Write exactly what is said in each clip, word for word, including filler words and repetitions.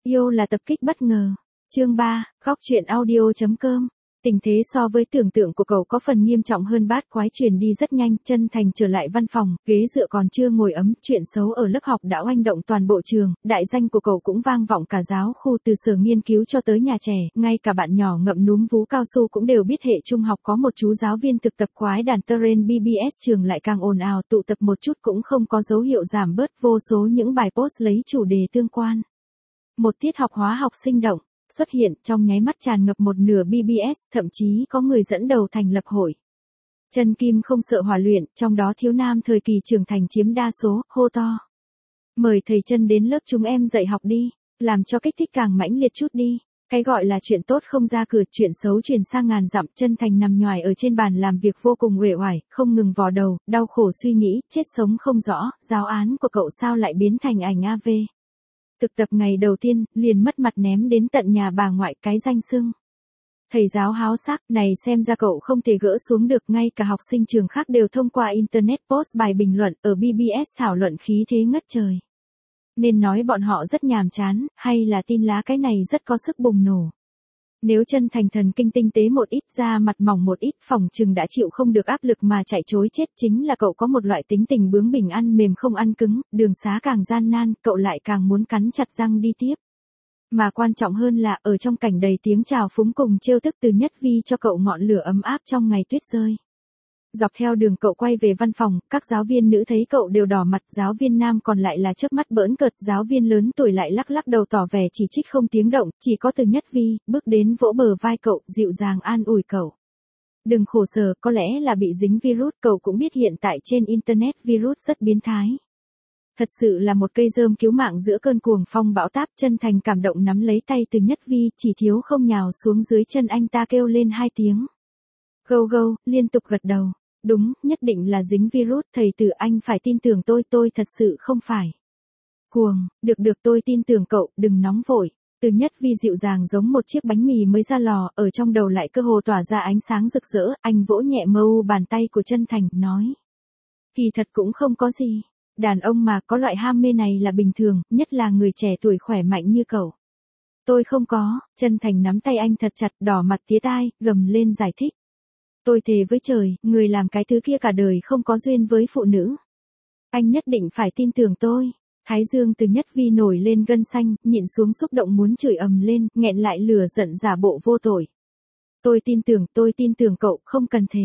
Yêu là tập kích bất ngờ. Chương ba, góc truyện audio chấm com. Tình thế so với tưởng tượng của cậu có phần nghiêm trọng hơn, bát quái truyền đi rất nhanh. Chân Thành trở lại văn phòng, ghế dựa còn chưa ngồi ấm, chuyện xấu ở lớp học đã oanh động toàn bộ trường, đại danh của cậu cũng vang vọng cả giáo khu, từ sở nghiên cứu cho tới nhà trẻ, ngay cả bạn nhỏ ngậm núm vú cao su cũng đều biết hệ trung học có một chú giáo viên thực tập quái đàn Terrain bê bê ét, trường lại càng ồn ào, tụ tập một chút cũng không có dấu hiệu giảm bớt, vô số những bài post lấy chủ đề tương quan. Một tiết học hóa học sinh động xuất hiện, trong nháy mắt tràn ngập một nửa bê bê ét, thậm chí có người dẫn đầu thành lập hội. Chân Kim không sợ hỏa luyện, trong đó thiếu nam thời kỳ trưởng thành chiếm đa số, hô to. Mời thầy Chân đến lớp chúng em dạy học đi, làm cho kích thích càng mãnh liệt chút đi. Cái gọi là chuyện tốt không ra cửa, chuyện xấu truyền sang ngàn dặm. Chân Thành nằm nhoài ở trên bàn làm việc vô cùng uể oải, không ngừng vò đầu, đau khổ suy nghĩ, chết sống không rõ, giáo án của cậu sao lại biến thành ảnh a vê. Thực tập ngày đầu tiên, liền mất mặt ném đến tận nhà bà ngoại, cái danh xưng. Thầy giáo háo sắc, này xem ra cậu không thể gỡ xuống được, ngay cả học sinh trường khác đều thông qua Internet post bài bình luận, ở bê bê ét thảo luận khí thế ngất trời. Nên nói bọn họ rất nhàm chán, hay là tin lá cái này rất có sức bùng nổ. Nếu Chân Thành thần kinh tinh tế một ít, da mặt mỏng một ít, phòng chừng đã chịu không được áp lực mà chạy trối chết. Chính là cậu có một loại tính tình bướng bỉnh, ăn mềm không ăn cứng, đường xá càng gian nan, cậu lại càng muốn cắn chặt răng đi tiếp. Mà quan trọng hơn là, ở trong cảnh đầy tiếng chào phúng cùng trêu tức từ Nhất Vi cho cậu ngọn lửa ấm áp trong ngày tuyết rơi. Dọc theo đường cậu quay về văn phòng, các giáo viên nữ thấy cậu đều đỏ mặt, giáo viên nam còn lại là chớp mắt bỡn cợt, giáo viên lớn tuổi lại lắc lắc đầu tỏ vẻ chỉ trích không tiếng động, chỉ có Từ Nhất Vi bước đến vỗ bờ vai cậu, dịu dàng an ủi cậu. Đừng khổ sở, có lẽ là bị dính virus, cậu cũng biết hiện tại trên Internet virus rất biến thái. Thật sự là một cây rơm cứu mạng giữa cơn cuồng phong bão táp. Chân Thành cảm động nắm lấy tay Từ Nhất Vi, chỉ thiếu không nhào xuống dưới chân anh ta kêu lên hai tiếng. Gâu gâu, liên tục gật đầu. Đúng, nhất định là dính virus, thầy Từ anh phải tin tưởng tôi, tôi thật sự không phải cuồng, được được tôi tin tưởng cậu, đừng nóng vội. Từ Nhất Vi dịu dàng giống một chiếc bánh mì mới ra lò, ở trong đầu lại cơ hồ tỏa ra ánh sáng rực rỡ, anh vỗ nhẹ mơ u bàn tay của Chân Thành, nói. Kỳ thật cũng không có gì, đàn ông mà có loại ham mê này là bình thường, nhất là người trẻ tuổi khỏe mạnh như cậu. Tôi không có. Chân Thành nắm tay anh thật chặt, đỏ mặt tía tai, gầm lên giải thích. Tôi thề với trời, người làm cái thứ kia cả đời không có duyên với phụ nữ. Anh nhất định phải tin tưởng tôi. Thái dương Từ Nhất Vi nổi lên gân xanh, nhịn xuống xúc động muốn chửi ầm lên, nghẹn lại lửa giận giả bộ vô tội. Tôi tin tưởng, tôi tin tưởng cậu, không cần thề.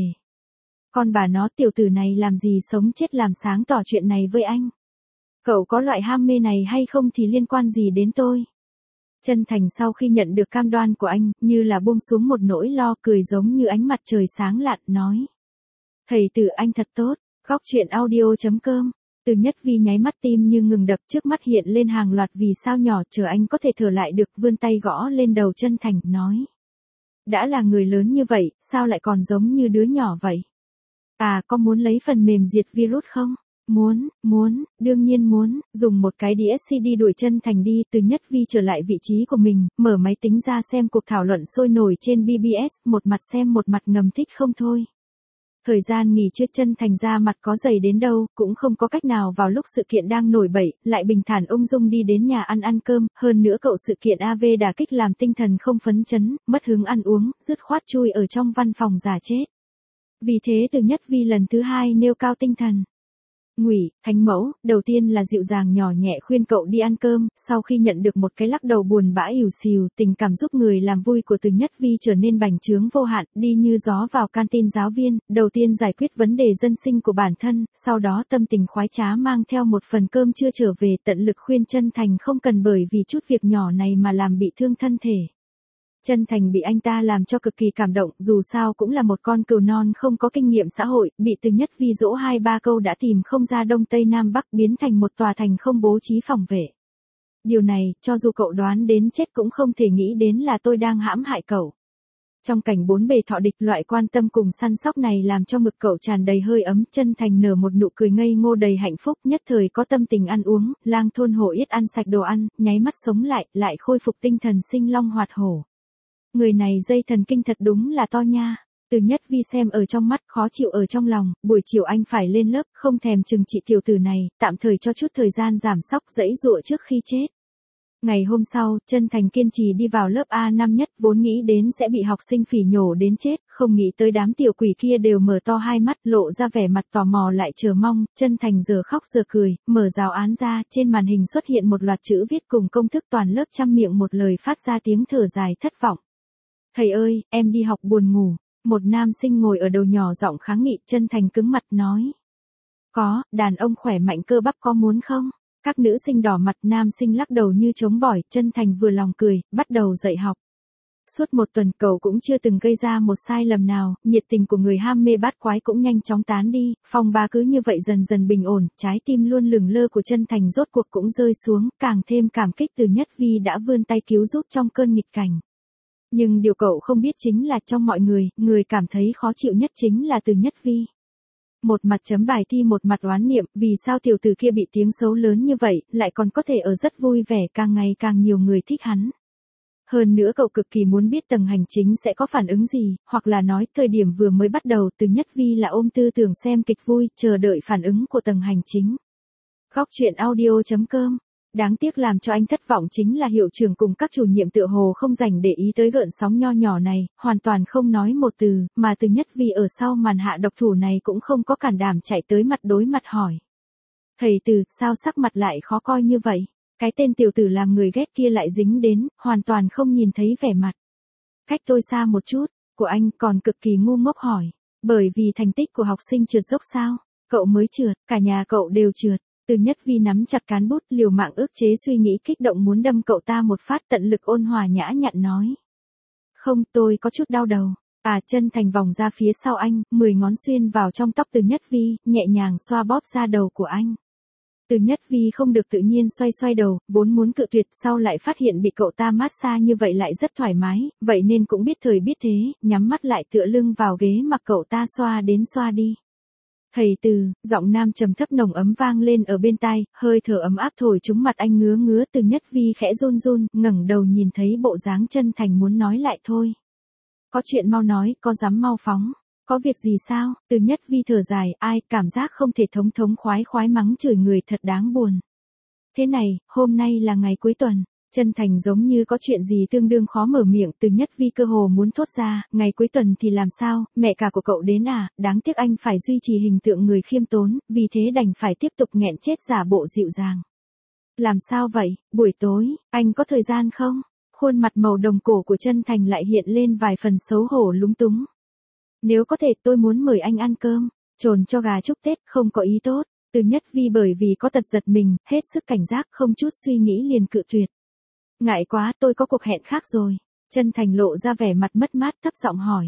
Con bà nó, tiểu tử này làm gì sống chết làm sáng tỏ chuyện này với anh. Cậu có loại ham mê này hay không thì liên quan gì đến tôi. Chân Thành sau khi nhận được cam đoan của anh, như là buông xuống một nỗi lo, cười giống như ánh mặt trời sáng lạn, nói. Thầy Từ anh thật tốt, góc truyện audio chấm com. Từ Nhất Vi nháy mắt tim như ngừng đập, trước mắt hiện lên hàng loạt vì sao nhỏ, chờ anh có thể thở lại được, vươn tay gõ lên đầu Chân Thành, nói. Đã là người lớn như vậy, sao lại còn giống như đứa nhỏ vậy? À, có muốn lấy phần mềm diệt virus không? Muốn, muốn, đương nhiên muốn. Dùng một cái đĩa xê đê đuổi Chân Thành đi. Từ Nhất Vi trở lại vị trí của mình, mở máy tính ra xem cuộc thảo luận sôi nổi trên bê bê ét, một mặt xem một mặt ngầm thích không thôi. Thời gian nghỉ trước Chân Thành ra mặt có dày đến đâu, cũng không có cách nào vào lúc sự kiện đang nổi bẩy, lại bình thản ung dung đi đến nhà ăn ăn cơm, hơn nữa cậu sự kiện a vê đả kích làm tinh thần không phấn chấn, mất hứng ăn uống, dứt khoát chui ở trong văn phòng giả chết. Vì thế Từ Nhất Vi lần thứ hai nêu cao tinh thần. Ngụy, thánh mẫu, đầu tiên là dịu dàng nhỏ nhẹ khuyên cậu đi ăn cơm, sau khi nhận được một cái lắc đầu buồn bã ỉu xìu, tình cảm giúp người làm vui của Từ Nhất Vi trở nên bành trướng vô hạn, đi như gió vào canteen giáo viên, đầu tiên giải quyết vấn đề dân sinh của bản thân, sau đó tâm tình khoái trá mang theo một phần cơm chưa trở về, tận lực khuyên Chân Thành không cần bởi vì chút việc nhỏ này mà làm bị thương thân thể. Chân Thành bị anh ta làm cho cực kỳ cảm động, dù sao cũng là một con cừu non không có kinh nghiệm xã hội, bị Từ Nhất Vi dỗ hai ba câu đã tìm không ra đông tây nam bắc, biến thành một tòa thành không bố trí phòng vệ. Điều này, cho dù cậu đoán đến chết cũng không thể nghĩ đến là tôi đang hãm hại cậu. Trong cảnh bốn bề thọ địch, loại quan tâm cùng săn sóc này làm cho ngực cậu tràn đầy hơi ấm. Chân Thành nở một nụ cười ngây ngô đầy hạnh phúc, nhất thời có tâm tình ăn uống, lang thôn hổ yết ăn sạch đồ ăn, nháy mắt sống lại, lại khôi phục tinh thần sinh long hoạt hổ. Người này dây thần kinh thật đúng là to nha. Từ Nhất Vi xem ở trong mắt, khó chịu ở trong lòng, buổi chiều anh phải lên lớp, không thèm chừng trị tiểu tử này, tạm thời cho chút thời gian giảm sóc dãy dụa trước khi chết. Ngày hôm sau, Chân Thành kiên trì đi vào lớp A năm nhất, vốn nghĩ đến sẽ bị học sinh phỉ nhổ đến chết, không nghĩ tới đám tiểu quỷ kia đều mở to hai mắt, lộ ra vẻ mặt tò mò lại chờ mong. Chân Thành giờ khóc giờ cười, mở giáo án ra, trên màn hình xuất hiện một loạt chữ viết cùng công thức, toàn lớp chăm miệng một lời phát ra tiếng thở dài thất vọng. Thầy ơi, em đi học buồn ngủ. Một nam sinh ngồi ở đầu nhỏ giọng kháng nghị. Chân Thành cứng mặt nói. Có, đàn ông khỏe mạnh cơ bắp có muốn không? Các nữ sinh đỏ mặt, nam sinh lắc đầu như chống bỏi. Chân Thành vừa lòng cười, bắt đầu dạy học. Suốt một tuần cậu cũng chưa từng gây ra một sai lầm nào, nhiệt tình của người ham mê bát quái cũng nhanh chóng tán đi, phòng ba cứ như vậy dần dần bình ổn, trái tim luôn lửng lơ của Chân Thành rốt cuộc cũng rơi xuống, càng thêm cảm kích Từ Nhất Vi đã vươn tay cứu giúp trong cơn nghịch cảnh. Nhưng điều cậu không biết chính là trong mọi người, người cảm thấy khó chịu nhất chính là Từ Nhất Vi. Một mặt chấm bài thi một mặt oán niệm, vì sao tiểu tử kia bị tiếng xấu lớn như vậy, lại còn có thể ở rất vui vẻ, càng ngày càng nhiều người thích hắn. Hơn nữa cậu cực kỳ muốn biết tầng hành chính sẽ có phản ứng gì, hoặc là nói thời điểm vừa mới bắt đầu Từ Nhất Vi là ôm tư tưởng xem kịch vui, chờ đợi phản ứng của tầng hành chính. Góc truyện audio chấm com. Đáng tiếc làm cho anh thất vọng chính là hiệu trưởng cùng các chủ nhiệm tựa hồ không dành để ý tới gợn sóng nho nhỏ này, hoàn toàn không nói một từ, mà Từ Nhất Vi ở sau màn hạ độc thủ này cũng không có cản đảm chạy tới mặt đối mặt hỏi. Thầy Từ, sao sắc mặt lại khó coi như vậy? Cái tên tiểu tử làm người ghét kia lại dính đến, hoàn toàn không nhìn thấy vẻ mặt. Cách tôi xa một chút, của anh còn cực kỳ ngu ngốc hỏi. Bởi vì thành tích của học sinh trượt dốc sao? Cậu mới trượt, cả nhà cậu đều trượt. Từ Nhất Vi nắm chặt cán bút, liều mạng ức chế suy nghĩ kích động muốn đâm cậu ta một phát, tận lực ôn hòa nhã nhặn nói. Không, tôi có chút đau đầu. À, Chân Thành vòng ra phía sau anh, mười ngón xuyên vào trong tóc Từ Nhất Vi, nhẹ nhàng xoa bóp ra đầu của anh. Từ Nhất Vi không được tự nhiên xoay xoay đầu, vốn muốn cự tuyệt, sau lại phát hiện bị cậu ta massage như vậy lại rất thoải mái, vậy nên cũng biết thời biết thế, nhắm mắt lại tựa lưng vào ghế mặc cậu ta xoa đến xoa đi. Thầy Từ, giọng nam trầm thấp nồng ấm vang lên ở bên tai, hơi thở ấm áp thổi trúng mặt anh ngứa ngứa. Từ Nhất Vi khẽ run run, ngẩng đầu nhìn thấy bộ dáng Chân Thành muốn nói lại thôi. Có chuyện mau nói, có dám mau phóng. Có việc gì sao? Từ Nhất Vi thở dài, ai, cảm giác không thể thống thống khoái khoái mắng chửi người thật đáng buồn. Thế này, hôm nay là ngày cuối tuần. Chân Thành giống như có chuyện gì tương đương khó mở miệng. Từ Nhất Vi cơ hồ muốn thốt ra, ngày cuối tuần thì làm sao, mẹ cả của cậu đến à, đáng tiếc anh phải duy trì hình tượng người khiêm tốn, vì thế đành phải tiếp tục nghẹn chết giả bộ dịu dàng. Làm sao vậy, buổi tối, anh có thời gian không? Khuôn mặt màu đồng cổ của Chân Thành lại hiện lên vài phần xấu hổ lúng túng. Nếu có thể tôi muốn mời anh ăn cơm, trồn cho gà chúc Tết, không có ý tốt. Từ Nhất Vi bởi vì có tật giật mình, hết sức cảnh giác, không chút suy nghĩ liền cự tuyệt. Ngại quá, tôi có cuộc hẹn khác rồi. Chân Thành lộ ra vẻ mặt mất mát, thấp giọng hỏi.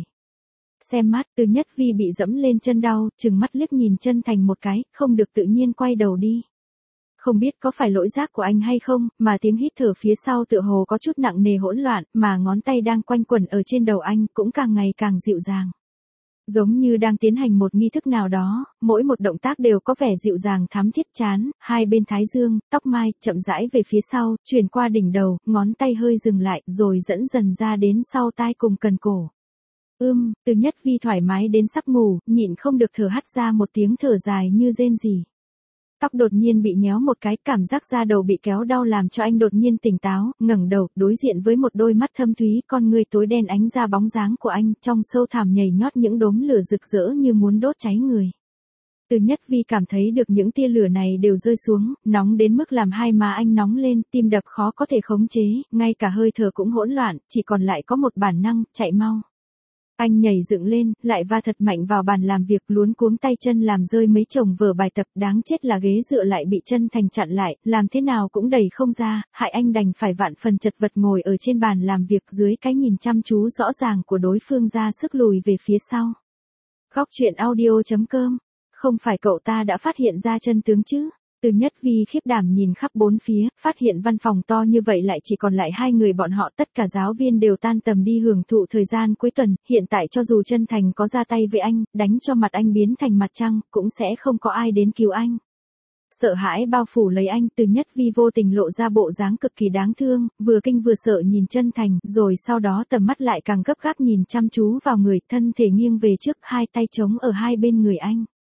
Xem mắt, Từ Nhất Vi bị dẫm lên chân đau, trừng mắt liếc nhìn Chân Thành một cái, không được tự nhiên quay đầu đi. Không biết có phải lỗi giác của anh hay không, mà tiếng hít thở phía sau tựa hồ có chút nặng nề hỗn loạn, mà ngón tay đang quanh quẩn ở trên đầu anh cũng càng ngày càng dịu dàng. Giống như đang tiến hành một nghi thức nào đó, mỗi một động tác đều có vẻ dịu dàng thắm thiết. Chán, hai bên thái dương, tóc mai, chậm rãi về phía sau, truyền qua đỉnh đầu, ngón tay hơi dừng lại, rồi dẫn dần ra đến sau tai cùng cần cổ. Ưm, Từ Nhất Vi thoải mái đến sắp ngủ, nhịn không được thở hắt ra một tiếng thở dài như rên rỉ. Tóc đột nhiên bị nhéo một cái, cảm giác da đầu bị kéo đau làm cho anh đột nhiên tỉnh táo, ngẩng đầu, đối diện với một đôi mắt thâm thúy, con người tối đen ánh ra bóng dáng của anh, trong sâu thẳm nhảy nhót những đốm lửa rực rỡ như muốn đốt cháy người. Từ Nhất Vi cảm thấy được những tia lửa này đều rơi xuống, nóng đến mức làm hai má anh nóng lên, tim đập khó có thể khống chế, ngay cả hơi thở cũng hỗn loạn, chỉ còn lại có một bản năng, chạy mau. Anh nhảy dựng lên, lại va thật mạnh vào bàn làm việc, luống cuống tay chân làm rơi mấy chồng vở bài tập, đáng chết là ghế dựa lại bị Chân Thành chặn lại, làm thế nào cũng đẩy không ra, hại anh đành phải vạn phần chật vật ngồi ở trên bàn làm việc dưới cái nhìn chăm chú rõ ràng của đối phương ra sức lùi về phía sau. Góc truyện audio chấm com. Không phải cậu ta đã phát hiện ra chân tướng chứ? Từ Nhất Vi khiếp đảm nhìn khắp bốn phía, phát hiện văn phòng to như vậy lại chỉ còn lại hai người bọn họ, tất cả giáo viên đều tan tầm đi hưởng thụ thời gian cuối tuần, hiện tại cho dù Chân Thành có ra tay với anh, đánh cho mặt anh biến thành mặt trăng, cũng sẽ không có ai đến cứu anh. Sợ hãi bao phủ lấy anh, Từ Nhất Vi vô tình lộ ra bộ dáng cực kỳ đáng thương, vừa kinh vừa sợ nhìn Chân Thành, rồi sau đó tầm mắt lại càng gấp gáp nhìn chăm chú vào người, thân thể nghiêng về trước, hai tay chống ở hai bên người anh.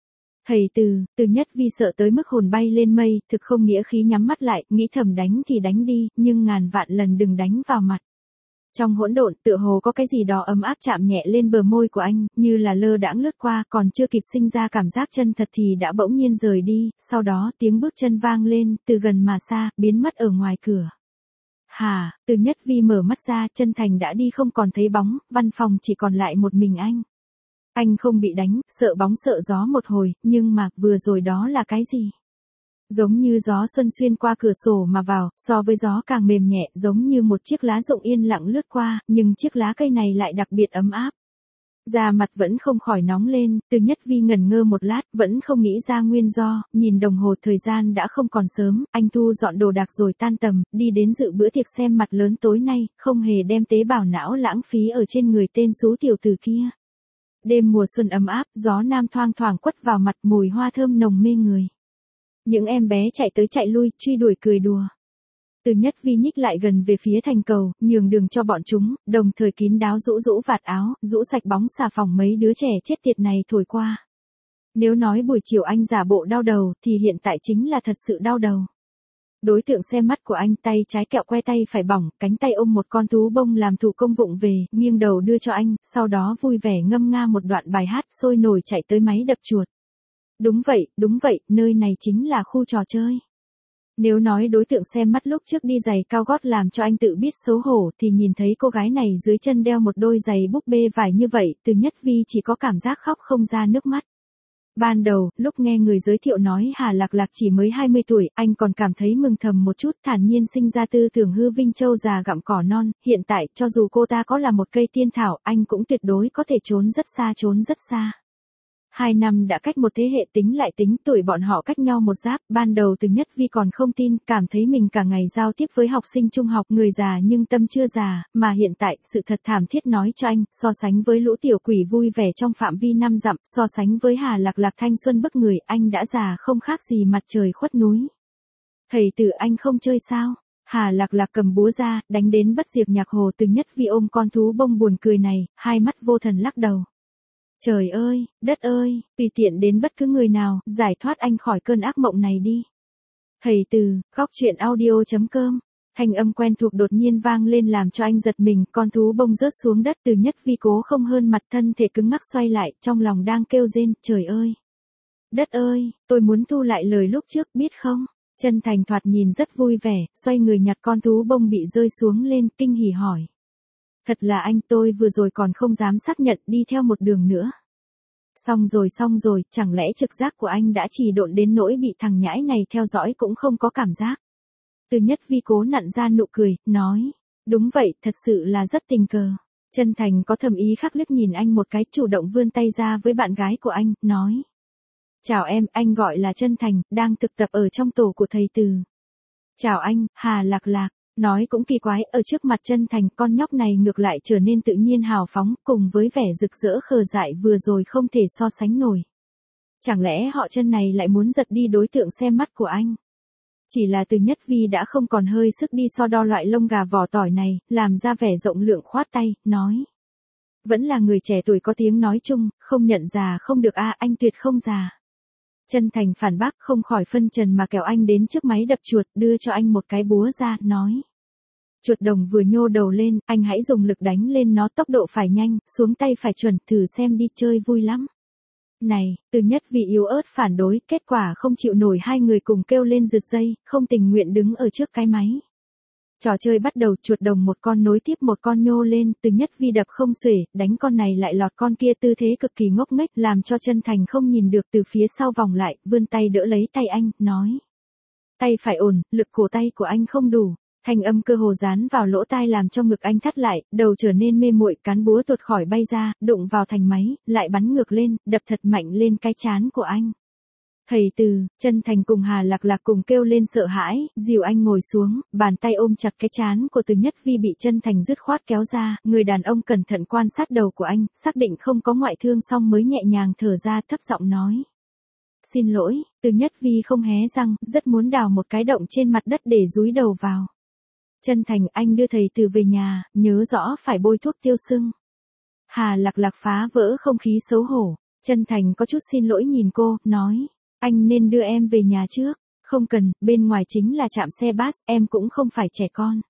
Thầy Từ, Từ Nhất Vi sợ tới mức hồn bay lên mây, thực không nghĩa khí nhắm mắt lại, nghĩ thầm đánh thì đánh đi, nhưng ngàn vạn lần đừng đánh vào mặt. Trong hỗn độn, tựa hồ có cái gì đó ấm áp chạm nhẹ lên bờ môi của anh, như là lơ đãng lướt qua, còn chưa kịp sinh ra cảm giác chân thật thì đã bỗng nhiên rời đi, sau đó tiếng bước chân vang lên, từ gần mà xa, biến mất ở ngoài cửa. Hà, Từ Nhất Vi mở mắt ra, Chân Thành đã đi không còn thấy bóng, văn phòng chỉ còn lại một mình anh. Anh không bị đánh, sợ bóng sợ gió một hồi, nhưng mà, vừa rồi đó là cái gì? Giống như gió xuân xuyên qua cửa sổ mà vào, so với gió càng mềm nhẹ, giống như một chiếc lá rụng yên lặng lướt qua, nhưng chiếc lá cây này lại đặc biệt ấm áp. Da mặt vẫn không khỏi nóng lên, Từ Nhất Vi ngẩn ngơ một lát, vẫn không nghĩ ra nguyên do, nhìn đồng hồ thời gian đã không còn sớm, anh thu dọn đồ đạc rồi tan tầm, đi đến dự bữa tiệc xem mặt lớn tối nay, không hề đem tế bào não lãng phí ở trên người tên xú tiểu tử kia. Đêm mùa xuân ấm áp, gió nam thoang thoảng quất vào mặt, mùi hoa thơm nồng mê người. Những em bé chạy tới chạy lui, truy đuổi cười đùa. Từ Nhất Vi nhích lại gần về phía thành cầu, nhường đường cho bọn chúng, đồng thời kín đáo rũ rũ vạt áo, rũ sạch bóng xà phòng mấy đứa trẻ chết tiệt này thổi qua. Nếu nói buổi chiều anh giả bộ đau đầu, thì hiện tại chính là thật sự đau đầu. Đối tượng xem mắt của anh, tay trái kẹo que tay phải bỏng, cánh tay ôm một con thú bông làm thủ công vụng về, nghiêng đầu đưa cho anh, sau đó vui vẻ ngâm nga một đoạn bài hát, sôi nổi chạy tới máy đập chuột. Đúng vậy, đúng vậy, nơi này chính là khu trò chơi. Nếu nói đối tượng xem mắt lúc trước đi giày cao gót làm cho anh tự biết xấu hổ thì nhìn thấy cô gái này dưới chân đeo một đôi giày búp bê vải như vậy, Từ Nhất Vi chỉ có cảm giác khóc không ra nước mắt. Ban đầu, lúc nghe người giới thiệu nói Hà Lạc Lạc chỉ mới hai mươi tuổi, anh còn cảm thấy mừng thầm một chút, thản nhiên sinh ra tư tưởng hư vinh châu già gặm cỏ non, hiện tại, cho dù cô ta có là một cây tiên thảo, anh cũng tuyệt đối có thể trốn rất xa trốn rất xa. Hai năm đã cách một thế hệ, tính lại tính tuổi bọn họ cách nhau một giáp, ban đầu Từ Nhất Vi còn không tin, cảm thấy mình cả ngày giao tiếp với học sinh trung học, người già nhưng tâm chưa già, mà hiện tại, sự thật thảm thiết nói cho anh, so sánh với lũ tiểu quỷ vui vẻ trong phạm vi năm dặm, so sánh với Hà Lạc Lạc thanh xuân bức người, anh đã già không khác gì mặt trời khuất núi. Thầy Từ, anh không chơi sao? Hà Lạc Lạc cầm búa ra, đánh đến bất diệt nhạc hồ. Từ Nhất Vi ôm con thú bông buồn cười này, hai mắt vô thần lắc đầu. Trời ơi, đất ơi, tùy tiện đến bất cứ người nào, giải thoát anh khỏi cơn ác mộng này đi. Thầy Từ, góc truyện audio chấm com. Thanh âm quen thuộc đột nhiên vang lên làm cho anh giật mình, con thú bông rớt xuống đất. Từ Nhất Vi cố không hơn mặt, thân thể cứng ngắc xoay lại, trong lòng đang kêu rên, trời ơi. Đất ơi, tôi muốn thu lại lời lúc trước, biết không? Chân Thành thoạt nhìn rất vui vẻ, xoay người nhặt con thú bông bị rơi xuống lên, kinh hỉ hỏi. Thật là anh, tôi vừa rồi còn không dám xác nhận, đi theo một đường nữa. Xong rồi xong rồi, chẳng lẽ trực giác của anh đã trì độn đến nỗi bị thằng nhãi này theo dõi cũng không có cảm giác. Từ Nhất Vi cố nặn ra nụ cười, nói. Đúng vậy, thật sự là rất tình cờ. Chân Thành có thầm ý khắc liếc nhìn anh một cái, chủ động vươn tay ra với bạn gái của anh, nói. Chào em, anh gọi là Chân Thành, đang thực tập ở trong tổ của thầy Từ. Chào anh, Hà Lạc Lạc. Nói cũng kỳ quái, ở trước mặt Chân Thành, con nhóc này ngược lại trở nên tự nhiên hào phóng, cùng với vẻ rực rỡ khờ dại vừa rồi không thể so sánh nổi. Chẳng lẽ họ Chân này lại muốn giật đi đối tượng xem mắt của anh? Chỉ là Từ Nhất Vi đã không còn hơi sức đi so đo loại lông gà vỏ tỏi này, làm ra vẻ rộng lượng khoát tay, nói. Vẫn là người trẻ tuổi có tiếng nói chung, không nhận già không được a, anh tuyệt không già. Chân Thành phản bác, không khỏi phân trần mà kéo anh đến trước máy đập chuột, đưa cho anh một cái búa ra, nói. Chuột đồng vừa nhô đầu lên, anh hãy dùng lực đánh lên nó, tốc độ phải nhanh, xuống tay phải chuẩn, thử xem đi, chơi vui lắm. Này, Từ Nhất Vi yếu ớt phản đối, kết quả không chịu nổi, hai người cùng kêu lên giật dây, không tình nguyện đứng ở trước cái máy. Trò chơi bắt đầu, chuột đồng một con nối tiếp một con nhô lên, Từ Nhất Vi đập không xuể, đánh con này lại lọt con kia, tư thế cực kỳ ngốc nghếch, làm cho Chân Thành không nhìn được, từ phía sau vòng lại, vươn tay đỡ lấy tay anh, nói. Tay phải ổn, lực cổ tay của anh không đủ. Thanh âm cơ hồ dán vào lỗ tai làm cho ngực anh thắt lại, đầu trở nên mê muội, cán búa tuột khỏi bay ra, đụng vào thành máy, lại bắn ngược lên, đập thật mạnh lên cái trán của anh. Thầy Từ, Chân Thành cùng Hà Lạc Lạc cùng kêu lên sợ hãi, dìu anh ngồi xuống, bàn tay ôm chặt cái trán của Từ Nhất Vi bị Chân Thành dứt khoát kéo ra, người đàn ông cẩn thận quan sát đầu của anh, xác định không có ngoại thương xong mới nhẹ nhàng thở ra, thấp giọng nói. Xin lỗi, Từ Nhất Vi không hé răng, rất muốn đào một cái động trên mặt đất để dúi đầu vào. Chân Thành, anh đưa thầy Từ về nhà, nhớ rõ phải bôi thuốc tiêu sưng. Hà Lạc Lạc phá vỡ không khí xấu hổ. Chân Thành có chút xin lỗi nhìn cô, nói, anh nên đưa em về nhà trước. Không cần, bên ngoài chính là trạm xe bus, em cũng không phải trẻ con.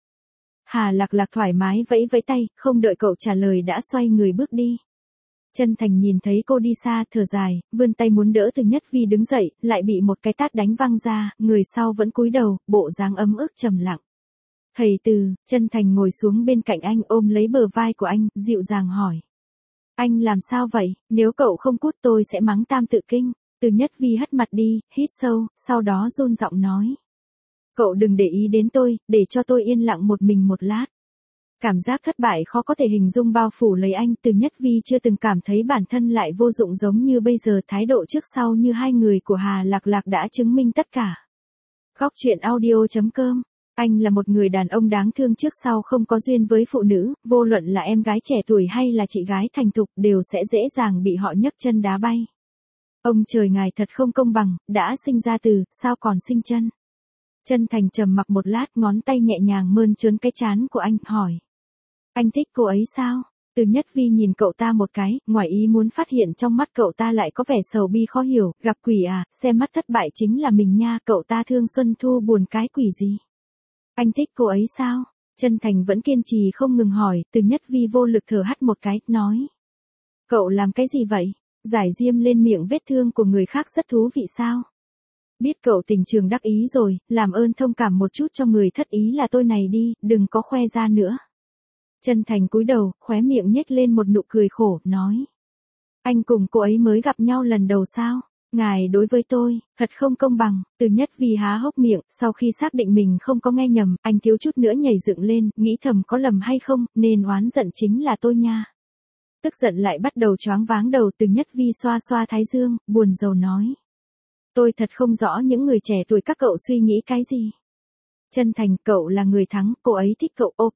Hà Lạc Lạc thoải mái vẫy vẫy tay, không đợi cậu trả lời đã xoay người bước đi. Chân Thành nhìn thấy cô đi xa, thở dài, vươn tay muốn đỡ Từ Nhất Vi đứng dậy, lại bị một cái tát đánh văng ra, người sau vẫn cúi đầu, bộ dáng ấm ức trầm lặng. Thầy Từ, Chân Thành ngồi xuống bên cạnh anh ôm lấy bờ vai của anh, dịu dàng hỏi. Anh làm sao vậy, nếu cậu không cút tôi sẽ mắng Tam Tự Kinh. Từ Nhất Vi hất mặt đi, hít sâu, sau đó run giọng nói. Cậu đừng để ý đến tôi, để cho tôi yên lặng một mình một lát. Cảm giác thất bại khó có thể hình dung bao phủ lấy anh. Từ Nhất Vi chưa từng cảm thấy bản thân lại vô dụng giống như bây giờ. Thái độ trước sau như hai người của Hà Lạc Lạc đã chứng minh tất cả. Góc truyện audio chấm com. Anh là một người đàn ông đáng thương trước sau không có duyên với phụ nữ, vô luận là em gái trẻ tuổi hay là chị gái thành thục đều sẽ dễ dàng bị họ nhấc chân đá bay. Ông trời ngài thật không công bằng, đã sinh ra từ, sao còn sinh chân. Chân Thành trầm mặc một lát, ngón tay nhẹ nhàng mơn trớn cái trán của anh, hỏi. Anh thích cô ấy sao? Từ Nhất Vi nhìn cậu ta một cái, ngoài ý muốn phát hiện trong mắt cậu ta lại có vẻ sầu bi khó hiểu, gặp quỷ à, xem mắt thất bại chính là mình nha, cậu ta thương Xuân Thu buồn cái quỷ gì? Anh thích cô ấy sao? Chân Thành vẫn kiên trì không ngừng hỏi, Từ Nhất Vi vô lực thở hắt một cái, nói. Cậu làm cái gì vậy? Giải diêm lên miệng vết thương của người khác rất thú vị sao? Biết cậu tình trường đắc ý rồi, làm ơn thông cảm một chút cho người thất ý là tôi này đi, đừng có khoe ra nữa. Chân Thành cúi đầu, khóe miệng nhếch lên một nụ cười khổ, nói. Anh cùng cô ấy mới gặp nhau lần đầu sao? Ngài đối với tôi, thật không công bằng. Từ Nhất Vi há hốc miệng, sau khi xác định mình không có nghe nhầm, anh thiếu chút nữa nhảy dựng lên, nghĩ thầm có lầm hay không, nên oán giận chính là tôi nha. Tức giận lại bắt đầu choáng váng đầu. Từ Nhất Vi xoa xoa thái dương, buồn rầu nói. Tôi thật không rõ những người trẻ tuổi các cậu suy nghĩ cái gì. Chân Thành, cậu là người thắng, cô ấy thích cậu, ok.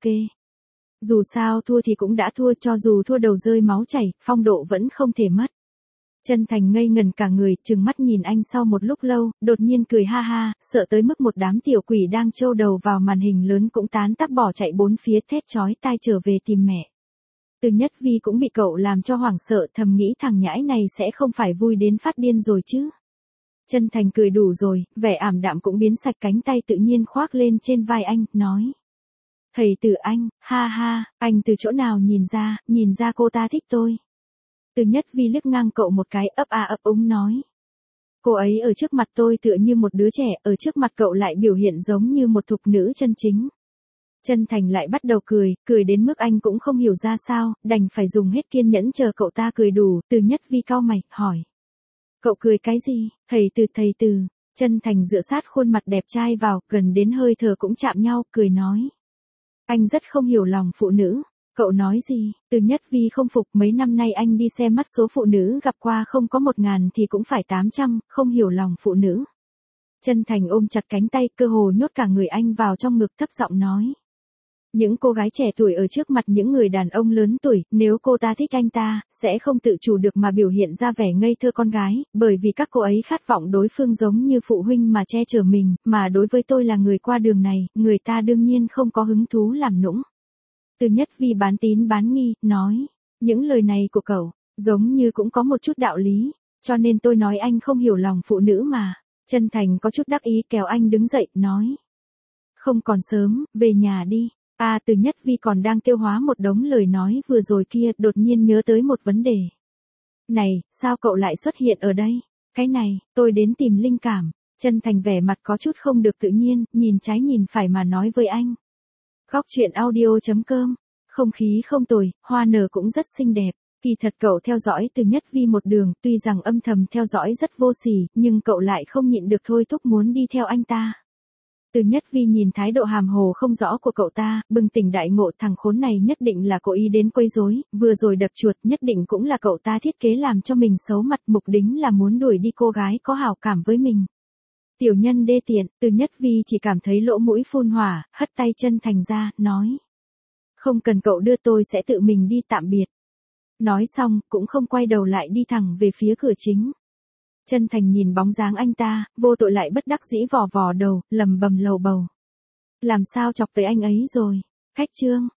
Dù sao thua thì cũng đã thua, cho dù thua đầu rơi máu chảy, phong độ vẫn không thể mất. Chân Thành ngây ngần cả người, trừng mắt nhìn anh sau một lúc lâu, đột nhiên cười ha ha, sợ tới mức một đám tiểu quỷ đang trâu đầu vào màn hình lớn cũng tán tắc bỏ chạy bốn phía thét chói tai trở về tìm mẹ. Từ Nhất Vi cũng bị cậu làm cho hoảng sợ, thầm nghĩ thằng nhãi này sẽ không phải vui đến phát điên rồi chứ. Chân Thành cười đủ rồi, vẻ ảm đạm cũng biến sạch, cánh tay tự nhiên khoác lên trên vai anh, nói. Thầy Từ anh, ha ha, anh từ chỗ nào nhìn ra, nhìn ra cô ta thích tôi. Từ Nhất Vi liếc ngang cậu một cái, ấp a ấp úng nói. Cô ấy ở trước mặt tôi tựa như một đứa trẻ, ở trước mặt cậu lại biểu hiện giống như một thục nữ chân chính. Chân Thành lại bắt đầu cười, cười đến mức anh cũng không hiểu ra sao, đành phải dùng hết kiên nhẫn chờ cậu ta cười đủ. Từ Nhất Vi cau mày, hỏi. Cậu cười cái gì? Thầy Từ, thầy Từ. Chân Thành dựa sát khuôn mặt đẹp trai vào, gần đến hơi thở cũng chạm nhau, cười nói. Anh rất không hiểu lòng phụ nữ. Cậu nói gì? Từ Nhất Vi không phục, mấy năm nay anh đi xem mắt số phụ nữ gặp qua không có một ngàn thì cũng phải tám trăm, không hiểu lòng phụ nữ. Chân Thành ôm chặt cánh tay, cơ hồ nhốt cả người anh vào trong ngực, thấp giọng nói. Những cô gái trẻ tuổi ở trước mặt những người đàn ông lớn tuổi, nếu cô ta thích anh ta, sẽ không tự chủ được mà biểu hiện ra vẻ ngây thơ con gái, bởi vì các cô ấy khát vọng đối phương giống như phụ huynh mà che chở mình, mà đối với tôi là người qua đường này, người ta đương nhiên không có hứng thú làm nũng. Từ Nhất Vi bán tín bán nghi, nói, những lời này của cậu, giống như cũng có một chút đạo lý, cho nên tôi nói anh không hiểu lòng phụ nữ mà. Chân Thành có chút đắc ý kéo anh đứng dậy, nói. Không còn sớm, về nhà đi. À, Từ Nhất Vi còn đang tiêu hóa một đống lời nói vừa rồi kia, đột nhiên nhớ tới một vấn đề. Này, sao cậu lại xuất hiện ở đây? Cái này, tôi đến tìm linh cảm. Chân Thành vẻ mặt có chút không được tự nhiên, nhìn trái nhìn phải mà nói với anh. Góc truyện audio chấm com. Không khí không tồi, hoa nở cũng rất xinh đẹp. Kỳ thật cậu theo dõi Từ Nhất Vi một đường, tuy rằng âm thầm theo dõi rất vô sỉ, nhưng cậu lại không nhịn được thôi thúc muốn đi theo anh ta. Từ Nhất Vi nhìn thái độ hàm hồ không rõ của cậu ta, bừng tỉnh đại ngộ, thằng khốn này nhất định là cố ý đến quấy rối, vừa rồi đập chuột, nhất định cũng là cậu ta thiết kế làm cho mình xấu mặt, mục đích là muốn đuổi đi cô gái có hảo cảm với mình. Tiểu nhân đê tiện. Từ Nhất Vi chỉ cảm thấy lỗ mũi phun hỏa, hất tay Chân Thành ra, nói. Không cần cậu đưa, tôi sẽ tự mình đi, tạm biệt. Nói xong, cũng không quay đầu lại đi thẳng về phía cửa chính. Chân Thành nhìn bóng dáng anh ta, vô tội lại bất đắc dĩ vò vò đầu, lầm bầm lầu bầu. Làm sao chọc tới anh ấy rồi? Khách trương,